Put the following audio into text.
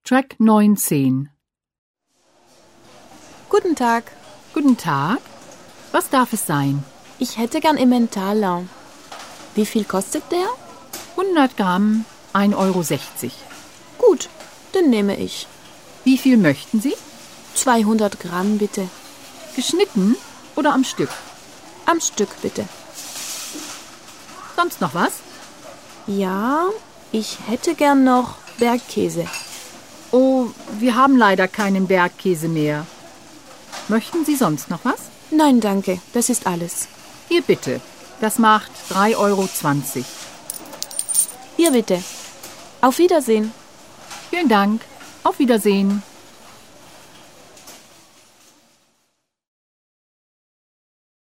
Track 19. Guten Tag. Guten Tag. Was darf es sein? Ich hätte gern Emmentaler. Wie viel kostet der? 100 Gramm, 1,60 €. Gut, den nehme ich. Wie viel möchten Sie? 200 Gramm bitte. Geschnitten oder am Stück? Am Stück bitte. Sonst noch was? Ja, ich hätte gern noch Bergkäse. Oh, wir haben leider keinen Bergkäse mehr. Möchten Sie sonst noch was? Nein, danke, das ist alles. Hier bitte. Das macht 3,20 €. Hier bitte. Auf Wiedersehen. Vielen Dank. Auf Wiedersehen.